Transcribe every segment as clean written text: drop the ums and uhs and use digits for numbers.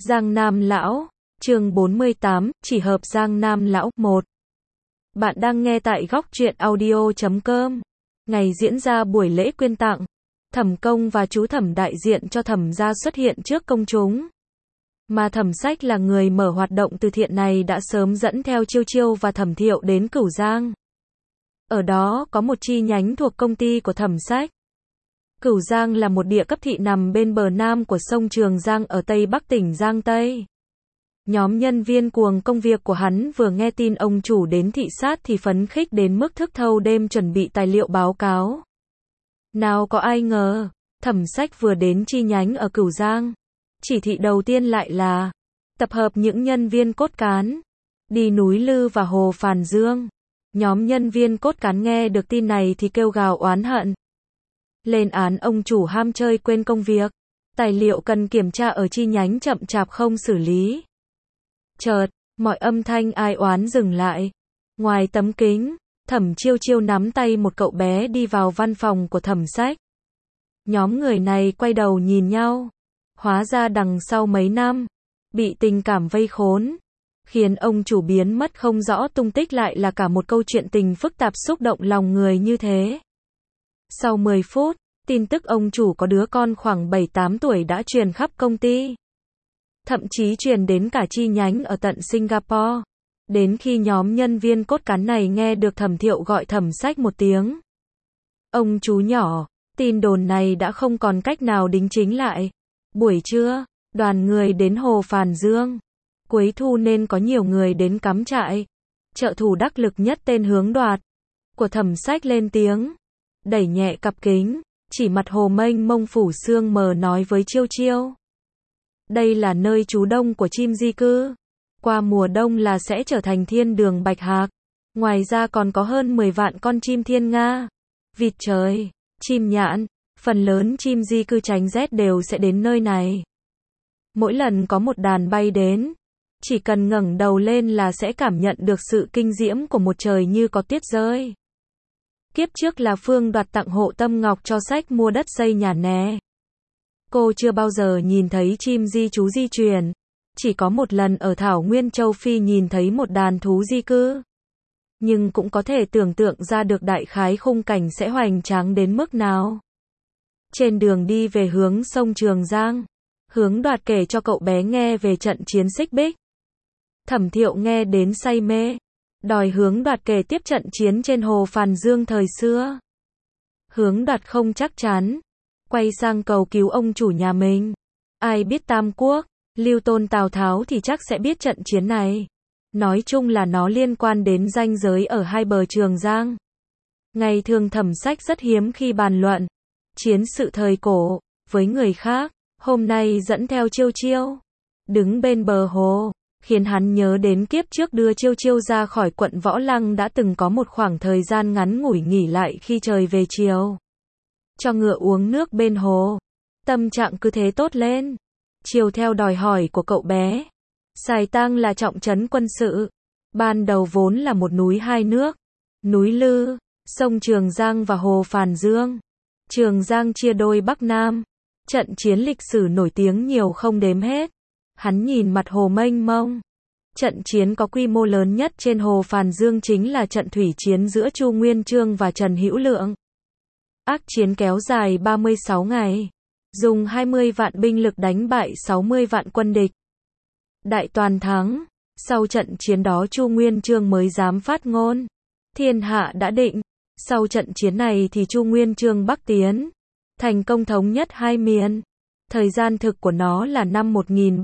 Giang Nam Lão, chương 48, chỉ hợp Giang Nam Lão, 1. Bạn đang nghe tại góc truyện audio.com. Ngày diễn ra buổi lễ quyên tặng, Thẩm Công và chú Thẩm đại diện cho Thẩm gia xuất hiện trước công chúng. Mà Thẩm Sách là người mở hoạt động từ thiện này đã sớm dẫn theo Chiêu Chiêu và Thẩm Thiệu đến Cửu Giang. Ở đó có một chi nhánh thuộc công ty của Thẩm Sách. Cửu Giang là một địa cấp thị nằm bên bờ nam của sông Trường Giang ở Tây Bắc tỉnh Giang Tây. Nhóm nhân viên cuồng công việc của hắn vừa nghe tin ông chủ đến thị sát thì phấn khích đến mức thức thâu đêm chuẩn bị tài liệu báo cáo. Nào có ai ngờ, Thẩm Sách vừa đến chi nhánh ở Cửu Giang. Chỉ thị đầu tiên lại là tập hợp những nhân viên cốt cán, đi núi Lư và Hồ Phàn Dương. Nhóm nhân viên cốt cán nghe được tin này thì kêu gào oán hận. Lên án ông chủ ham chơi quên công việc. Tài liệu cần kiểm tra ở chi nhánh chậm chạp không xử lý. Chợt, mọi âm thanh ai oán dừng lại. Ngoài tấm kính, Thẩm Chiêu Chiêu nắm tay một cậu bé đi vào văn phòng của Thẩm Sách. Nhóm người này quay đầu nhìn nhau. Hóa ra đằng sau mấy năm, bị tình cảm vây khốn, khiến ông chủ biến mất không rõ tung tích lại là cả một câu chuyện tình phức tạp xúc động lòng người như thế. Sau 10 phút, tin tức ông chủ có đứa con khoảng 7-8 tuổi đã truyền khắp công ty. Thậm chí truyền đến cả chi nhánh ở tận Singapore. Đến khi nhóm nhân viên cốt cán này nghe được Thẩm Thiệu gọi Thẩm Sách một tiếng. Ông chú nhỏ, tin đồn này đã không còn cách nào đính chính lại. Buổi trưa, đoàn người đến Hồ Phàn Dương. Cuối thu nên có nhiều người đến cắm trại. Trợ thủ đắc lực nhất tên Hướng Đoạt của Thẩm Sách lên tiếng, đẩy nhẹ cặp kính, chỉ mặt hồ mênh mông phủ sương mờ nói với Chiêu Chiêu. Đây là nơi trú đông của chim di cư. Qua mùa đông là sẽ trở thành thiên đường bạch hạc. Ngoài ra còn có hơn 10 vạn con chim thiên nga, vịt trời, chim nhạn. Phần lớn chim di cư tránh rét đều sẽ đến nơi này. Mỗi lần có một đàn bay đến, chỉ cần ngẩng đầu lên là sẽ cảm nhận được sự kinh diễm của một trời như có tuyết rơi. Kiếp trước là Phương Đoạt tặng hộ tâm ngọc cho Sách mua đất xây nhà nè. Cô chưa bao giờ nhìn thấy chim di trú di chuyển. Chỉ có một lần ở Thảo Nguyên Châu Phi nhìn thấy một đàn thú di cư. Nhưng cũng có thể tưởng tượng ra được đại khái khung cảnh sẽ hoành tráng đến mức nào. Trên đường đi về hướng sông Trường Giang, Hướng Đoạt kể cho cậu bé nghe về trận chiến Xích Bích. Thẩm Thiệu nghe đến say mê, đòi Hướng Đoạt kể tiếp trận chiến trên Hồ Phàn Dương thời xưa. Hướng Đoạt không chắc chắn, quay sang cầu cứu ông chủ nhà mình. Ai biết Tam Quốc, Lưu Tôn Tào Tháo thì chắc sẽ biết trận chiến này. Nói chung là nó liên quan đến ranh giới ở hai bờ Trường Giang. Ngày thường Thẩm Sách rất hiếm khi bàn luận chiến sự thời cổ với người khác, hôm nay dẫn theo Chiêu Chiêu, đứng bên bờ hồ, khiến hắn nhớ đến kiếp trước đưa Chiêu Chiêu ra khỏi quận Võ Lăng đã từng có một khoảng thời gian ngắn ngủi nghỉ lại khi trời về chiều. Cho ngựa uống nước bên hồ, tâm trạng cứ thế tốt lên. Chiều theo đòi hỏi của cậu bé, Sài Tang là trọng trấn quân sự. Ban đầu vốn là một núi hai nước, núi Lư, sông Trường Giang và Hồ Phàn Dương. Trường Giang chia đôi Bắc Nam. Trận chiến lịch sử nổi tiếng nhiều không đếm hết. Hắn nhìn mặt hồ mênh mông. Trận chiến có quy mô lớn nhất trên Hồ Phàn Dương chính là trận thủy chiến giữa Chu Nguyên Chương và Trần Hữu Lượng. Ác chiến kéo dài 36 ngày. Dùng 20 vạn binh lực đánh bại 60 vạn quân địch. Đại toàn thắng. Sau trận chiến đó Chu Nguyên Chương mới dám phát ngôn. Thiên hạ đã định. Sau trận chiến này thì Chu Nguyên Chương bắc tiến, thành công thống nhất hai miền. Thời gian thực của nó là năm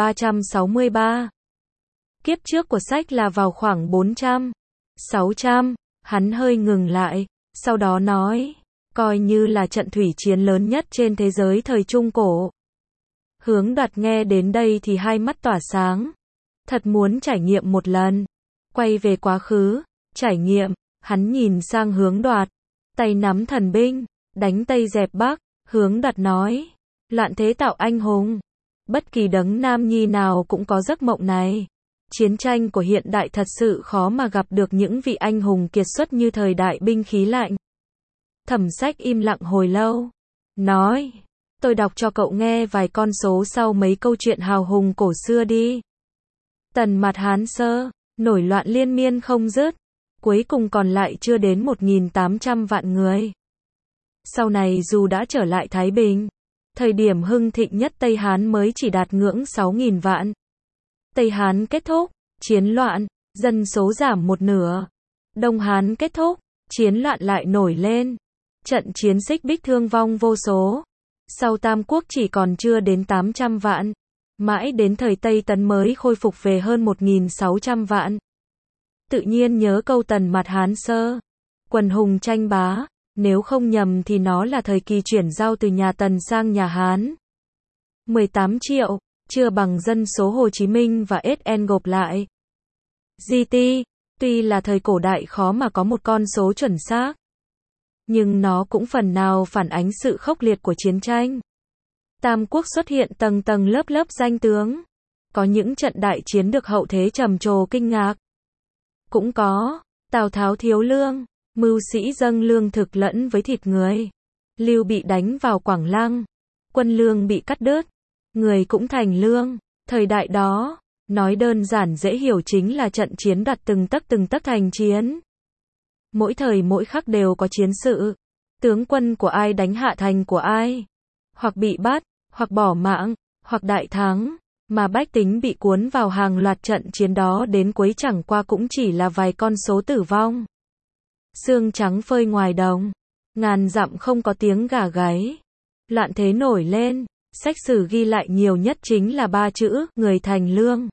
1363. Kiếp trước của Sách là vào khoảng 400, 600. Hắn hơi ngừng lại, sau đó nói, coi như là trận thủy chiến lớn nhất trên thế giới thời Trung Cổ. Hướng Đoạt nghe đến đây thì hai mắt tỏa sáng. Thật muốn trải nghiệm một lần. Quay về quá khứ, trải nghiệm. Hắn nhìn sang Hướng Đoạt, tay nắm thần binh, đánh Tây dẹp Bắc. Hướng Đoạt nói, loạn thế tạo anh hùng. Bất kỳ đấng nam nhi nào cũng có giấc mộng này. Chiến tranh của hiện đại thật sự khó mà gặp được những vị anh hùng kiệt xuất như thời đại binh khí lạnh. Thẩm Sách im lặng hồi lâu, nói, Tôi đọc cho cậu nghe vài con số sau mấy câu chuyện hào hùng cổ xưa đi. Tần mặt Hán Sơ, nổi loạn liên miên không dứt. Cuối cùng còn lại chưa đến 1.800 vạn người. Sau này dù đã trở lại Thái Bình, thời điểm hưng thịnh nhất Tây Hán mới chỉ đạt ngưỡng 6.000 vạn. Tây Hán kết thúc, chiến loạn, dân số giảm một nửa. Đông Hán kết thúc, chiến loạn lại nổi lên. Trận chiến xích bích thương vong vô số. Sau Tam Quốc chỉ còn chưa đến 800 vạn. Mãi đến thời Tây Tấn mới khôi phục về hơn 1.600 vạn. Tự nhiên nhớ câu Tần mặt Hán Sơ. Quần hùng tranh bá. Nếu không nhầm thì nó là thời kỳ chuyển giao từ nhà Tần sang nhà Hán. 18 triệu, chưa bằng dân số Hồ Chí Minh và SN gộp lại. GT, tuy là thời cổ đại khó mà có một con số chuẩn xác. Nhưng nó cũng phần nào phản ánh sự khốc liệt của chiến tranh. Tam Quốc xuất hiện tầng tầng lớp lớp danh tướng. Có những trận đại chiến được hậu thế trầm trồ kinh ngạc. Cũng có, Tào Tháo thiếu lương, mưu sĩ dâng lương thực lẫn với thịt người. Lưu Bị đánh vào Quảng Lăng, quân lương bị cắt đứt, người cũng thành lương. Thời đại đó, nói đơn giản dễ hiểu chính là trận chiến đoạt từng tấc thành chiến. Mỗi thời mỗi khắc đều có chiến sự. Tướng quân của ai đánh hạ thành của ai. Hoặc bị bắt, hoặc bỏ mạng, hoặc đại thắng. Mà bách tính bị cuốn vào hàng loạt trận chiến đó đến cuối chẳng qua cũng chỉ là vài con số tử vong. Sương trắng phơi ngoài đồng. Ngàn dặm không có tiếng gà gáy. Loạn thế nổi lên. Sách sử ghi lại nhiều nhất chính là 3 chữ, người thành lương.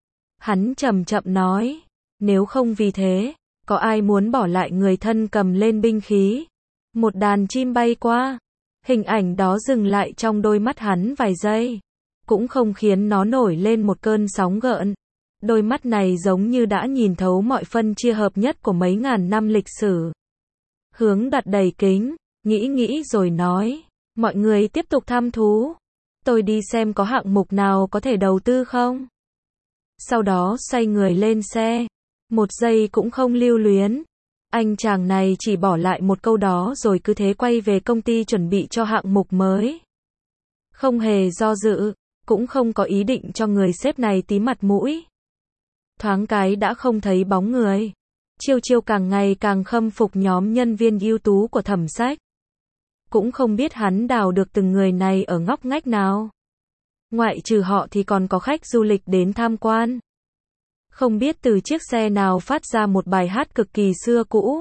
Hắn chậm chậm nói. Nếu không vì thế, có ai muốn bỏ lại người thân cầm lên binh khí. Một đàn chim bay qua. Hình ảnh đó dừng lại trong đôi mắt hắn vài giây. Cũng không khiến nó nổi lên một cơn sóng gợn. Đôi mắt này giống như đã nhìn thấu mọi phân chia hợp nhất của mấy ngàn năm lịch sử. Hướng đặt đầy kính, nghĩ rồi nói. Mọi người tiếp tục thăm thú. Tôi đi xem có hạng mục nào có thể đầu tư không. Sau đó xoay người lên xe. Một giây cũng không lưu luyến. Anh chàng này chỉ bỏ lại một câu đó rồi cứ thế quay về công ty chuẩn bị cho hạng mục mới. Không hề do dự, cũng không có ý định cho người sếp này tí mặt mũi. Thoáng cái đã không thấy bóng người. Chiêu càng ngày càng khâm phục nhóm nhân viên ưu tú của Thẩm Sách. Cũng không biết hắn đào được từng người này ở ngóc ngách nào. Ngoại trừ họ thì còn có khách du lịch đến tham quan. Không biết từ chiếc xe nào phát ra một bài hát cực kỳ xưa cũ.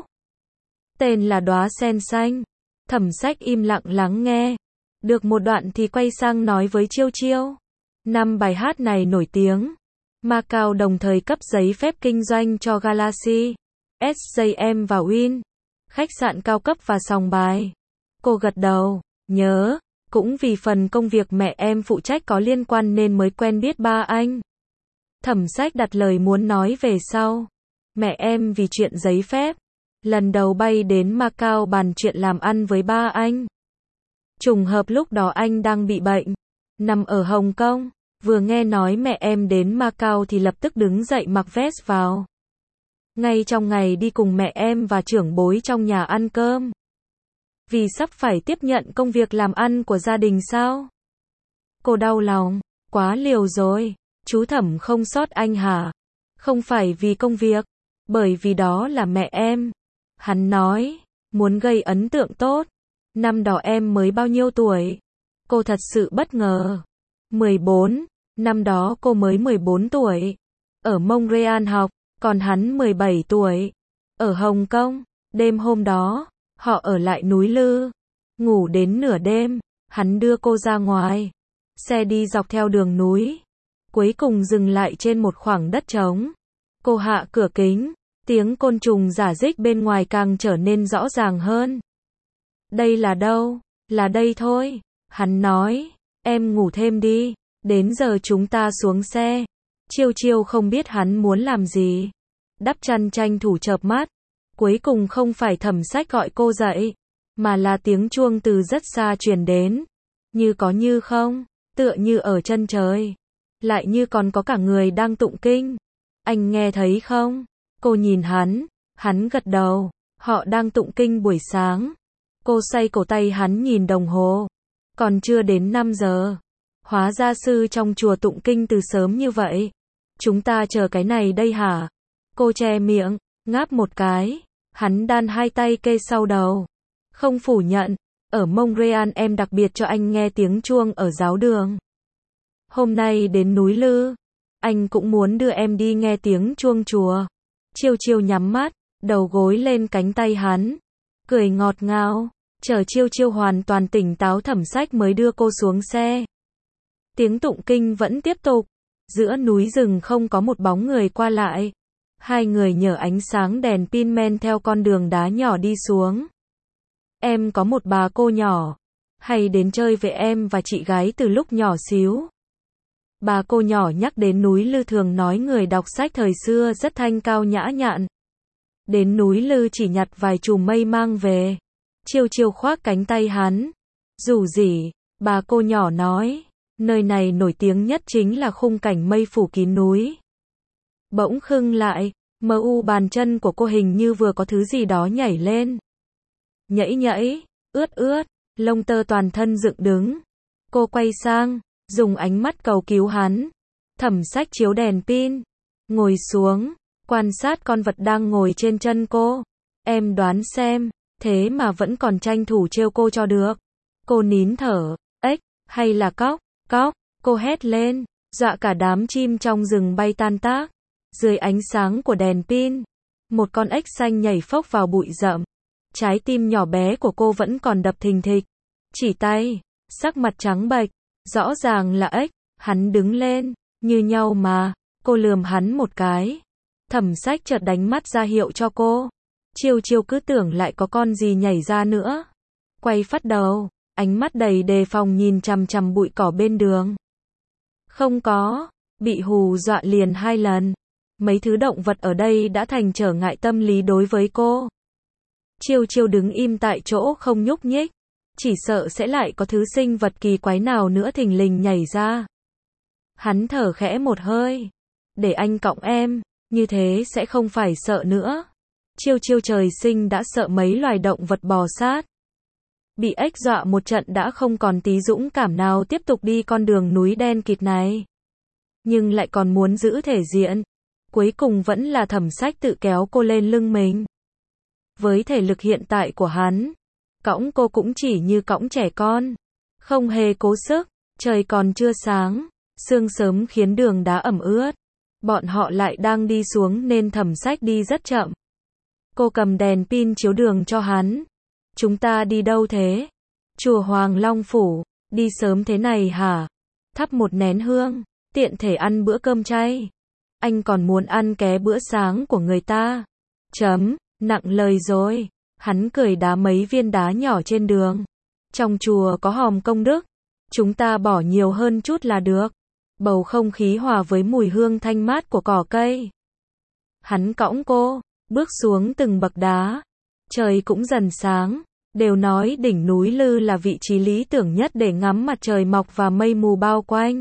Tên là Đóa Sen Xanh. Thẩm Sách im lặng lắng nghe. Được một đoạn thì quay sang nói với Chiêu. Năm bài hát này nổi tiếng. Macau đồng thời cấp giấy phép kinh doanh cho Galaxy, SJM và Win. Khách sạn cao cấp và sòng bài. Cô gật đầu. Nhớ. Cũng vì phần công việc mẹ em phụ trách có liên quan nên mới quen biết ba anh. Thẩm Sách đặt lời muốn nói về sau. Mẹ em vì chuyện giấy phép. Lần đầu bay đến Macau bàn chuyện làm ăn với ba anh. Trùng hợp lúc đó anh đang bị bệnh. Nằm ở Hồng Kông. Vừa nghe nói mẹ em đến Macau thì lập tức đứng dậy mặc vest vào. Ngay trong ngày đi cùng mẹ em và trưởng bối trong nhà ăn cơm. Vì sắp phải tiếp nhận công việc làm ăn của gia đình sao? Cô đau lòng. Quá liều rồi. Chú Thẩm không sót anh hả? Không phải vì công việc. Bởi vì đó là mẹ em. Hắn nói. Muốn gây ấn tượng tốt. Năm đó em mới bao nhiêu tuổi? Cô thật sự bất ngờ. 14. Năm đó cô mới 14 tuổi. Ở Montreal học. Còn hắn 17 tuổi. Ở Hồng Kông. Đêm hôm đó. Họ ở lại núi Lư. Ngủ đến nửa đêm. Hắn đưa cô ra ngoài. Xe đi dọc theo đường núi. Cuối cùng dừng lại trên một khoảng đất trống. Cô hạ cửa kính. Tiếng côn trùng rả rích bên ngoài càng trở nên rõ ràng hơn. Đây là đâu? Là đây thôi. Hắn nói. Em ngủ thêm đi. Đến giờ chúng ta xuống xe. Chiêu không biết hắn muốn làm gì. Đắp chăn tranh thủ chợp mắt. Cuối cùng không phải Thẩm Sách gọi cô dậy. Mà là tiếng chuông từ rất xa truyền đến. Như có như không. Tựa như ở chân trời. Lại như còn có cả người đang tụng kinh. Anh nghe thấy không? Cô nhìn hắn. Hắn gật đầu. Họ đang tụng kinh buổi sáng. Cô xoay cổ tay hắn nhìn đồng hồ. Còn chưa đến 5 giờ. Hóa ra sư trong chùa tụng kinh từ sớm như vậy. Chúng ta chờ cái này đây hả? Cô che miệng, ngáp một cái. Hắn đan hai tay kê sau đầu. Không phủ nhận. Ở Montreal em đặc biệt cho anh nghe tiếng chuông ở giáo đường. Hôm nay đến núi Lư. Anh cũng muốn đưa em đi nghe tiếng chuông chùa. Chiêu Chiêu nhắm mắt, đầu gối lên cánh tay hắn. Cười ngọt ngào. Chờ Chiêu Chiêu hoàn toàn tỉnh táo Thẩm Sách mới đưa cô xuống xe. Tiếng tụng kinh vẫn tiếp tục. Giữa núi rừng không có một bóng người qua lại. Hai người nhờ ánh sáng đèn pin men theo con đường đá nhỏ đi xuống. Em có một bà cô nhỏ. Hay đến chơi với em và chị gái từ lúc nhỏ xíu. Bà cô nhỏ nhắc đến núi Lư thường nói người đọc sách thời xưa rất thanh cao nhã nhặn. Đến núi Lư chỉ nhặt vài chùm mây mang về. Chiêu Chiêu khoác cánh tay hắn. Dù gì, bà cô nhỏ nói, nơi này nổi tiếng nhất chính là khung cảnh mây phủ kín núi. Bỗng khưng lại, bàn chân của cô hình như vừa có thứ gì đó nhảy lên. Nhảy nhảy, ướt ướt, lông tơ toàn thân dựng đứng. Cô quay sang, dùng ánh mắt cầu cứu hắn. Thẩm Sách chiếu đèn pin, ngồi xuống, quan sát con vật đang ngồi trên chân cô. Em đoán xem, thế mà vẫn còn tranh thủ trêu cô cho được. Cô nín thở, ếch, hay là cóc, cóc, cô hét lên, dọa cả đám chim trong rừng bay tan tác. Dưới ánh sáng của đèn pin, một con ếch xanh nhảy phốc vào bụi rậm. Trái tim nhỏ bé của cô vẫn còn đập thình thịch. Chỉ tay, sắc mặt trắng bệch, rõ ràng là ếch. Hắn đứng lên, như nhau mà. Cô lườm hắn một cái. Thẩm Sách chợt đánh mắt ra hiệu cho cô. Chiêu Chiêu cứ tưởng lại có con gì nhảy ra nữa. Quay phát đầu, ánh mắt đầy đề phòng nhìn chằm chằm bụi cỏ bên đường. Không có, bị hù dọa liền 2 lần. Mấy thứ động vật ở đây đã thành trở ngại tâm lý đối với cô. Chiêu Chiêu đứng im tại chỗ không nhúc nhích. Chỉ sợ sẽ lại có thứ sinh vật kỳ quái nào nữa thình lình nhảy ra. Hắn thở khẽ một hơi. Để anh cõng em, như thế sẽ không phải sợ nữa. Chiêu Chiêu trời sinh đã sợ mấy loài động vật bò sát. Bị ếch dọa một trận đã không còn tí dũng cảm nào tiếp tục đi con đường núi đen kịt này. Nhưng lại còn muốn giữ thể diện. Cuối cùng vẫn là Thẩm Sách tự kéo cô lên lưng mình. Với thể lực hiện tại của hắn, cõng cô cũng chỉ như cõng trẻ con. Không hề cố sức, trời còn chưa sáng, sương sớm khiến đường đá ẩm ướt. Bọn họ lại đang đi xuống nên Thẩm Sách đi rất chậm. Cô cầm đèn pin chiếu đường cho hắn. Chúng ta đi đâu thế? Chùa Hoàng Long Phủ. Đi sớm thế này hả? Thắp một nén hương, tiện thể ăn bữa cơm chay. Anh còn muốn ăn ké bữa sáng của người ta. Nặng lời rồi. Hắn cười đá mấy viên đá nhỏ trên đường. Trong chùa có hòm công đức. Chúng ta bỏ nhiều hơn chút là được. Bầu không khí hòa với mùi hương thanh mát của cỏ cây. Hắn cõng cô, bước xuống từng bậc đá. Trời cũng dần sáng. Đều nói đỉnh núi Lư là vị trí lý tưởng nhất để ngắm mặt trời mọc và mây mù bao quanh.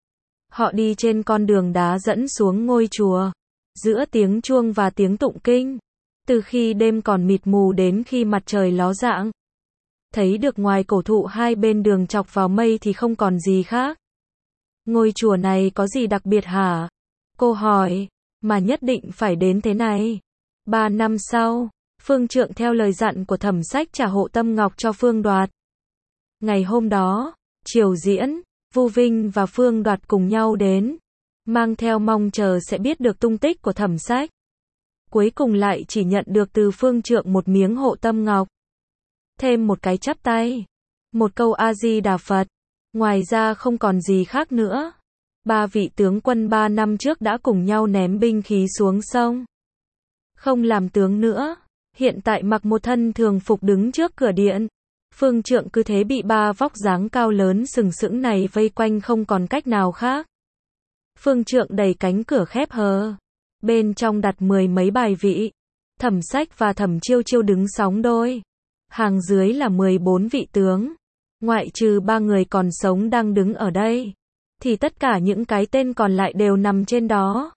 Họ đi trên con đường đá dẫn xuống ngôi chùa. Giữa tiếng chuông và tiếng tụng kinh. Từ khi đêm còn mịt mù đến khi mặt trời ló dạng. Thấy được ngoài cổ thụ hai bên đường chọc vào mây thì không còn gì khác. Ngôi chùa này có gì đặc biệt hả? Cô hỏi, mà nhất định phải đến thế này. 3 năm sau, Phương Trượng theo lời dặn của Thẩm Sách trả hộ tâm ngọc cho Phương Đoạt. Ngày hôm đó, chiều diễn, Vu Vinh và Phương Đoạt cùng nhau đến, mang theo mong chờ sẽ biết được tung tích của Thẩm Sách. Cuối cùng lại chỉ nhận được từ Phương Trượng một miếng hộ tâm ngọc. Thêm một cái chắp tay. Một câu A Di Đà Phật. Ngoài ra không còn gì khác nữa. 3 vị tướng quân 3 năm trước đã cùng nhau ném binh khí xuống sông. Không làm tướng nữa. Hiện tại mặc một thân thường phục đứng trước cửa điện. Phương Trượng cứ thế bị 3 vóc dáng cao lớn sừng sững này vây quanh không còn cách nào khác. Phương Trượng đẩy cánh cửa khép hờ. Bên trong đặt 10 mấy bài vị. Thẩm Sách và Thẩm Chiêu Chiêu đứng sóng đôi. Hàng dưới là 14 vị tướng. Ngoại trừ 3 người còn sống đang đứng ở đây. Thì tất cả những cái tên còn lại đều nằm trên đó.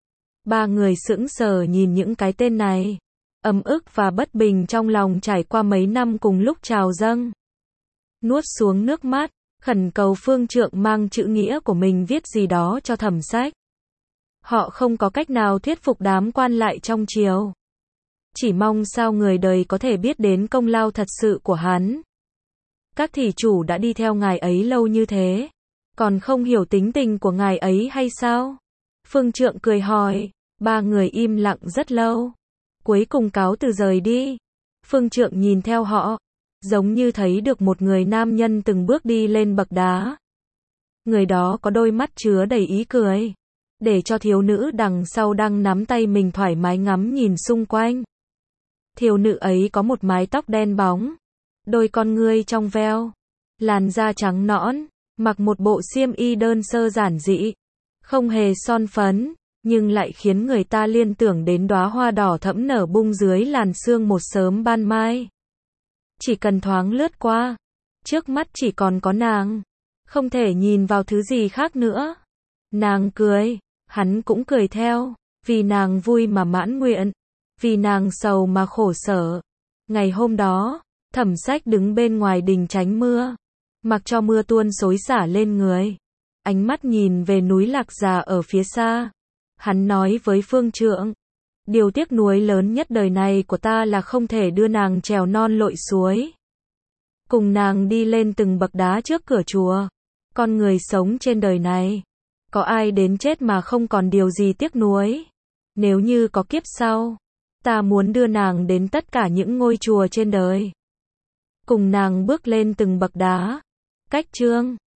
3 người sững sờ nhìn những cái tên này. Ấm ức và bất bình trong lòng trải qua mấy năm cùng lúc trào dâng. nuốt xuống nước mắt, khẩn cầu Phương Trượng mang chữ nghĩa của mình viết gì đó cho Thẩm Sách. Họ không có cách nào thuyết phục đám quan lại trong triều. Chỉ mong sao người đời có thể biết đến công lao thật sự của hắn. Các thị chủ đã đi theo ngài ấy lâu như thế, còn không hiểu tính tình của ngài ấy hay sao? Phương Trượng cười hỏi. Ba người im lặng rất lâu. Cuối cùng cáo từ rời đi. Phương Trượng nhìn theo họ, giống như thấy được một người nam nhân từng bước đi lên bậc đá. Người đó có đôi mắt chứa đầy ý cười, để cho thiếu nữ đằng sau đang nắm tay mình thoải mái ngắm nhìn xung quanh. Thiếu nữ ấy có một mái tóc đen bóng, đôi con ngươi trong veo, làn da trắng nõn, mặc một bộ xiêm y đơn sơ giản dị, không hề son phấn, nhưng lại khiến người ta liên tưởng đến đóa hoa đỏ thẫm nở bung dưới làn sương một sớm ban mai. Chỉ cần thoáng lướt qua, trước mắt chỉ còn có nàng, không thể nhìn vào thứ gì khác nữa. Nàng cười, hắn cũng cười theo, vì nàng vui mà mãn nguyện, vì nàng sầu mà khổ sở. Ngày hôm đó, Thẩm Sách đứng bên ngoài đình tránh mưa, mặc cho mưa tuôn xối xả lên người, ánh mắt nhìn về núi Lạc Già ở phía xa. Hắn nói với Phương Trượng, điều tiếc nuối lớn nhất đời này của ta là không thể đưa nàng trèo non lội suối, cùng nàng đi lên từng bậc đá trước cửa chùa. Con người sống trên đời này, có ai đến chết mà không còn điều gì tiếc nuối? Nếu như có kiếp sau, ta muốn đưa nàng đến tất cả những ngôi chùa trên đời, cùng nàng bước lên từng bậc đá. Cách chương